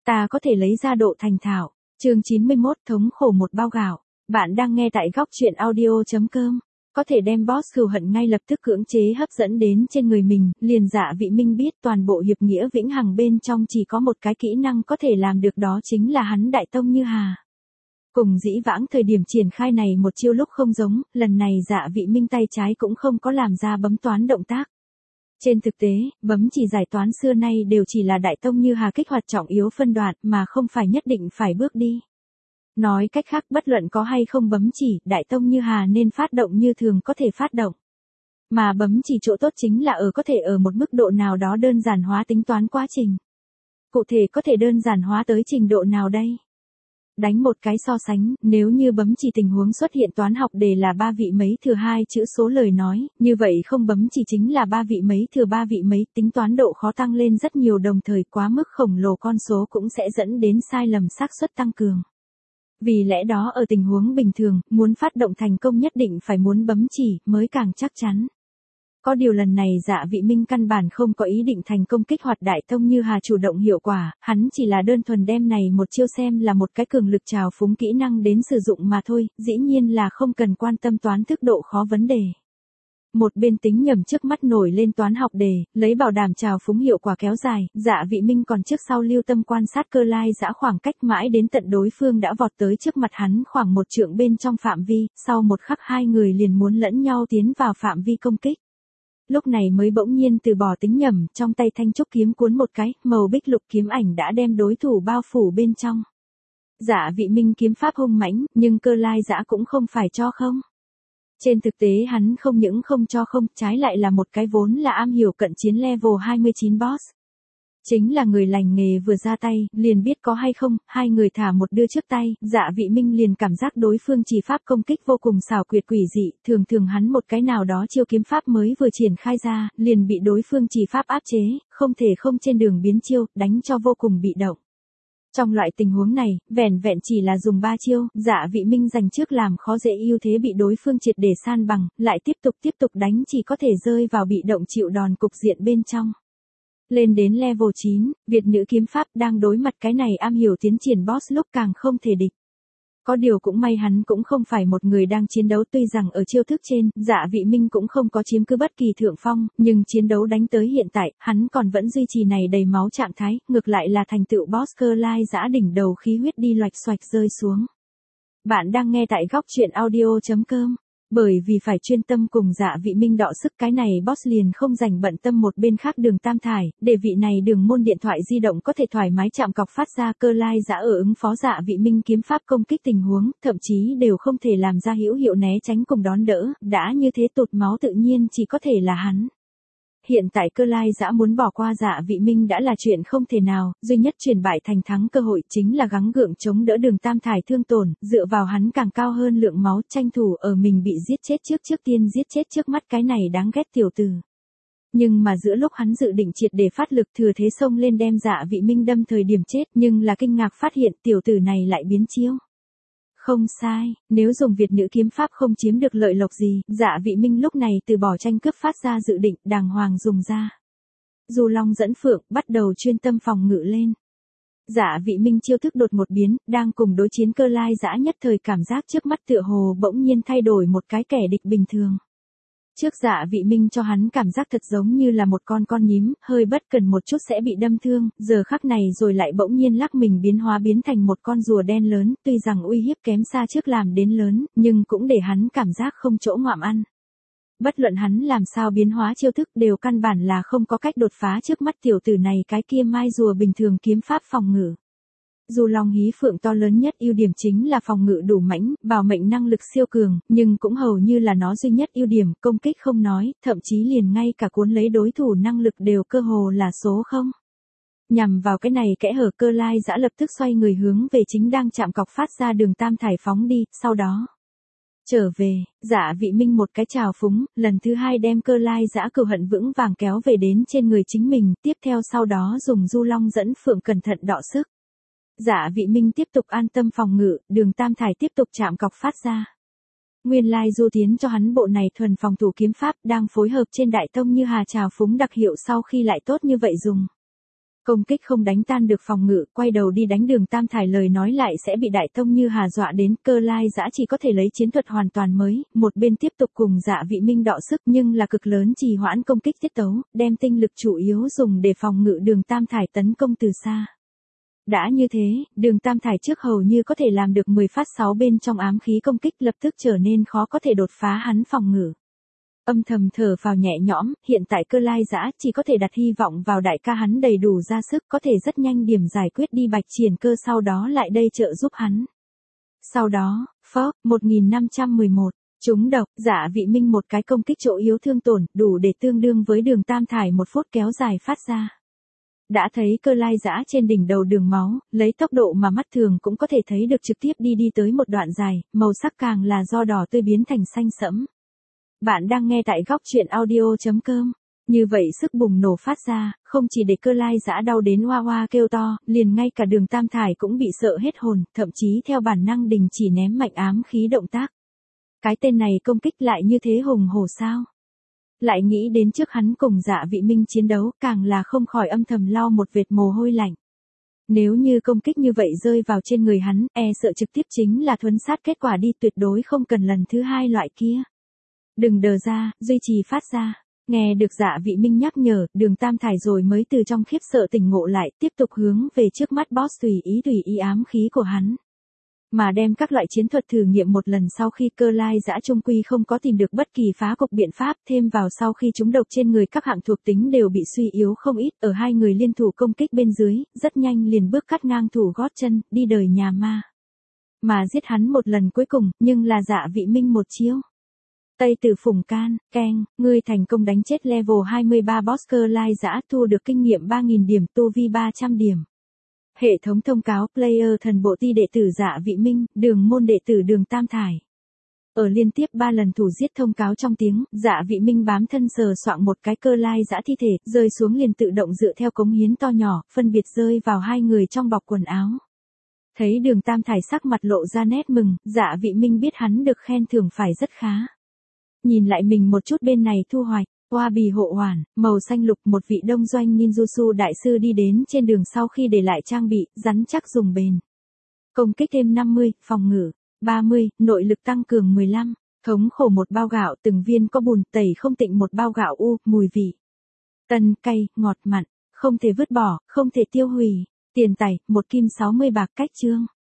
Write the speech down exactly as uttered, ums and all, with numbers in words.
ta có thể lấy ra độ thành thạo. Chương chín mươi mốt thống khổ một bao gạo. Bạn đang nghe tại góc truyện audio.com. Có thể đem boss cừu hận ngay lập tức cưỡng chế hấp dẫn đến trên người mình, liền Dạ Vị Minh biết toàn bộ hiệp nghĩa vĩnh hằng bên trong chỉ có một cái kỹ năng có thể làm được, đó chính là hắn Đại Tông Như Hà. Cùng dĩ vãng thời điểm triển khai này một chiêu lúc không giống, lần này Dạ Vị Minh tay trái cũng không có làm ra bấm toán động tác. Trên thực tế, bấm chỉ giải toán xưa nay đều chỉ là Đại Tông Như Hà kích hoạt trọng yếu phân đoạn mà không phải nhất định phải bước đi. Nói cách khác, bất luận có hay không bấm chỉ, Đại Tông Như Hà nên phát động như thường có thể phát động. Mà bấm chỉ chỗ tốt chính là ở có thể ở một mức độ nào đó đơn giản hóa tính toán quá trình. Cụ thể có thể đơn giản hóa tới trình độ nào đây? Đánh một cái so sánh, nếu như bấm chỉ tình huống xuất hiện toán học đề là ba vị mấy thừa hai chữ số lời nói, như vậy không bấm chỉ chính là ba vị mấy thừa ba vị mấy, tính toán độ khó tăng lên rất nhiều, đồng thời quá mức khổng lồ con số cũng sẽ dẫn đến sai lầm xác suất tăng cường. Vì lẽ đó ở tình huống bình thường, muốn phát động thành công nhất định phải muốn bấm chỉ mới càng chắc chắn. Có điều lần này Dạ Vị Minh căn bản không có ý định thành công kích hoạt Đại Tông Như Hà chủ động hiệu quả, hắn chỉ là đơn thuần đem này một chiêu xem là một cái cường lực trào phúng kỹ năng đến sử dụng mà thôi, dĩ nhiên là không cần quan tâm toán thức độ khó vấn đề. Một bên tính nhầm trước mắt nổi lên toán học đề, lấy bảo đảm trào phúng hiệu quả kéo dài, Dạ Vị Minh còn trước sau lưu tâm quan sát Cơ Lai Dã khoảng cách mãi đến tận đối phương đã vọt tới trước mặt hắn khoảng một trượng bên trong phạm vi, sau một khắc hai người liền muốn lẫn nhau tiến vào phạm vi công kích. Lúc này mới bỗng nhiên từ bỏ tính nhầm, trong tay thanh trúc kiếm cuốn một cái, màu bích lục kiếm ảnh đã đem đối thủ bao phủ bên trong. Dạ Vị Minh kiếm pháp hung mãnh, nhưng Cơ Lai Dã cũng không phải cho không. Trên thực tế hắn không những không cho không, trái lại là một cái vốn là am hiểu cận chiến level hai mươi chín boss. Chính là người lành nghề vừa ra tay, liền biết có hay không, hai người thả một đưa trước tay, Dạ Vị Minh liền cảm giác đối phương chỉ pháp công kích vô cùng xảo quyệt quỷ dị, thường thường hắn một cái nào đó chiêu kiếm pháp mới vừa triển khai ra, liền bị đối phương chỉ pháp áp chế, không thể không trên đường biến chiêu, đánh cho vô cùng bị động. Trong loại tình huống này, vẻn vẹn chỉ là dùng ba chiêu, Dạ Vị Minh giành trước làm khó dễ ưu thế bị đối phương triệt để san bằng, lại tiếp tục tiếp tục đánh chỉ có thể rơi vào bị động chịu đòn cục diện bên trong. Lên đến level chín, Việt nữ kiếm pháp đang đối mặt cái này am hiểu tiến triển boss lúc càng không thể địch. Có điều cũng may hắn cũng không phải một người đang chiến đấu, tuy rằng ở chiêu thức trên, Dạ Vị Minh cũng không có chiếm cứ bất kỳ thượng phong, nhưng chiến đấu đánh tới hiện tại, hắn còn vẫn duy trì này đầy máu trạng thái, ngược lại là thành tựu boss Cơ Lai Dã đỉnh đầu khí huyết đi loạch xoạch rơi xuống. Bạn đang nghe tại góc truyện audio.com. Bởi vì phải chuyên tâm cùng Dạ Vị Minh đọ sức, cái này boss liền không dành bận tâm một bên khác Đường Tam Thải, để vị này đường môn điện thoại di động có thể thoải mái chạm cọc phát ra. Cơ Lai Dã ở ứng phó Dạ Vị Minh kiếm pháp công kích tình huống, thậm chí đều không thể làm ra hữu hiệu né tránh cùng đón đỡ, đã như thế tụt máu tự nhiên chỉ có thể là hắn. Hiện tại Cơ Lai Dã muốn bỏ qua Dạ Vị Minh đã là chuyện không thể nào, duy nhất chuyển bại thành thắng cơ hội chính là gắng gượng chống đỡ Đường Tam Thải thương tổn, dựa vào hắn càng cao hơn lượng máu, tranh thủ ở mình bị giết chết trước trước tiên giết chết trước mắt cái này đáng ghét tiểu tử. Nhưng mà giữa lúc hắn dự định triệt để phát lực thừa thế xông lên đem Dạ Vị Minh đâm thời điểm chết, nhưng là kinh ngạc phát hiện tiểu tử này lại biến chiêu. Không sai, nếu dùng Việt nữ kiếm pháp không chiếm được lợi lộc gì, Dạ Vị Minh lúc này từ bỏ tranh cướp phát ra dự định, đàng hoàng dùng ra. Du Long dẫn phượng, bắt đầu chuyên tâm phòng ngự lên. Dạ Vị Minh chiêu thức đột một biến, đang cùng đối chiến Cơ Lai Dã nhất thời cảm giác trước mắt tựa hồ bỗng nhiên thay đổi một cái kẻ địch bình thường. Trước Dạ Vị Minh cho hắn cảm giác thật giống như là một con con nhím, hơi bất cần một chút sẽ bị đâm thương, giờ khắc này rồi lại bỗng nhiên lắc mình biến hóa biến thành một con rùa đen lớn, tuy rằng uy hiếp kém xa trước làm đến lớn, nhưng cũng để hắn cảm giác không chỗ ngoạm ăn. Bất luận hắn làm sao biến hóa chiêu thức đều căn bản là không có cách đột phá trước mắt tiểu tử này cái kia mai rùa bình thường kiếm pháp phòng ngự. Dù Long hí phượng to lớn nhất ưu điểm chính là phòng ngự đủ mãnh, bảo mệnh năng lực siêu cường, nhưng cũng hầu như là nó duy nhất ưu điểm, công kích không nói, thậm chí liền ngay cả cuốn lấy đối thủ năng lực đều cơ hồ là số không. Nhằm vào cái này kẽ hở, Cơ Lai Dã lập tức xoay người hướng về chính đang chạm cọc phát ra Đường Tam Thải phóng đi, sau đó trở về, Dạ Vị Minh một cái trào phúng, lần thứ hai đem Cơ Lai Dã cừu hận vững vàng kéo về đến trên người chính mình, tiếp theo sau đó dùng Du Long dẫn phượng cẩn thận đọ sức. Dạ Vị Minh tiếp tục an tâm phòng ngự, Đường Tam Thải tiếp tục chạm cọc phát ra. Nguyên lai Du tiến cho hắn bộ này thuần phòng thủ kiếm pháp đang phối hợp trên Đại Tông Như Hà trào phúng đặc hiệu sau khi lại tốt như vậy dùng. Công kích không đánh tan được phòng ngự, quay đầu đi đánh Đường Tam Thải lời nói lại sẽ bị Đại Tông Như Hà dọa đến, Cơ Lai Dã chỉ có thể lấy chiến thuật hoàn toàn mới, một bên tiếp tục cùng Dạ Vị Minh đọ sức nhưng là cực lớn trì hoãn công kích tiết tấu, đem tinh lực chủ yếu dùng để phòng ngự Đường Tam Thải tấn công từ xa. Đã như thế, Đường Tam Thải trước hầu như có thể làm được mười phát sáu bên trong ám khí công kích lập tức trở nên khó có thể đột phá hắn phòng ngự. Âm thầm thở vào nhẹ nhõm, hiện tại Cơ Lai Dã chỉ có thể đặt hy vọng vào đại ca hắn đầy đủ ra sức có thể rất nhanh điểm giải quyết đi Bạch Triển Cơ sau đó lại đây trợ giúp hắn. Sau đó, phốc, một nghìn năm trăm mười một, trúng độc, Dạ Vị Minh một cái công kích chỗ yếu thương tổn, đủ để tương đương với Đường Tam Thải một phút kéo dài phát ra. Đã thấy Cơ Lai Dã trên đỉnh đầu đường máu, lấy tốc độ mà mắt thường cũng có thể thấy được trực tiếp đi đi tới một đoạn dài, màu sắc càng là do đỏ tươi biến thành xanh sẫm. Bạn đang nghe tại góc truyện audio chấm com. Như vậy sức bùng nổ phát ra, không chỉ để Cơ Lai Dã đau đến hoa hoa kêu to, liền ngay cả Đường Tam Thải cũng bị sợ hết hồn, thậm chí theo bản năng đình chỉ ném mạnh ám khí động tác. Cái tên này công kích lại như thế hùng hổ sao? Lại nghĩ đến trước hắn cùng Dạ Vị Minh chiến đấu, càng là không khỏi âm thầm lau một vệt mồ hôi lạnh. Nếu như công kích như vậy rơi vào trên người hắn, e sợ trực tiếp chính là thuấn sát kết quả đi, tuyệt đối không cần lần thứ hai loại kia. Đừng đờ ra, duy trì phát ra. Nghe được Dạ Vị Minh nhắc nhở, Đường Tam Thải rồi mới từ trong khiếp sợ tỉnh ngộ lại, tiếp tục hướng về trước mắt boss tùy ý tùy ý ám khí của hắn. Mà đem các loại chiến thuật thử nghiệm một lần sau khi Cơ Lai Dã trung quy không có tìm được bất kỳ phá cục biện pháp, thêm vào sau khi chúng độc trên người các hạng thuộc tính đều bị suy yếu không ít, ở hai người liên thủ công kích bên dưới, rất nhanh liền bước cắt ngang thủ gót chân, đi đời nhà ma. Mà giết hắn một lần cuối cùng, nhưng là Dạ Vị Minh một chiêu. Tây Tử Phùng Can, keng, ngươi thành công đánh chết level hai mươi ba boss Cơ Lai Dã, thu được kinh nghiệm ba nghìn điểm, tu vi ba trăm điểm. Hệ thống thông cáo, player thần bộ ti đệ tử Dạ Vị Minh, đường môn đệ tử Đường Tam Thải. Ở liên tiếp ba lần thủ giết thông cáo trong tiếng, Dạ Vị Minh bám thân sờ soạng một cái Cơ Lai Dã thi thể, rơi xuống liền tự động dựa theo cống hiến to nhỏ, phân biệt rơi vào hai người trong bọc quần áo. Thấy Đường Tam Thải sắc mặt lộ ra nét mừng, Dạ Vị Minh biết hắn được khen thưởng phải rất khá. Nhìn lại mình một chút bên này thu hoạch, Hoa bì hộ hoàn, màu xanh lục, một vị đông doanh ninjutsu đại sư đi đến trên đường sau khi để lại trang bị, rắn chắc dùng bền. Công kích thêm năm mươi, phòng ngự, ba mươi, nội lực tăng cường mười lăm, thống khổ một bao gạo, từng viên có bùn, tẩy không tịnh một bao gạo u, mùi vị. Tân, cay, ngọt mặn, không thể vứt bỏ, không thể tiêu hủy. Tiền tài, một kim sáu mươi bạc cách chương.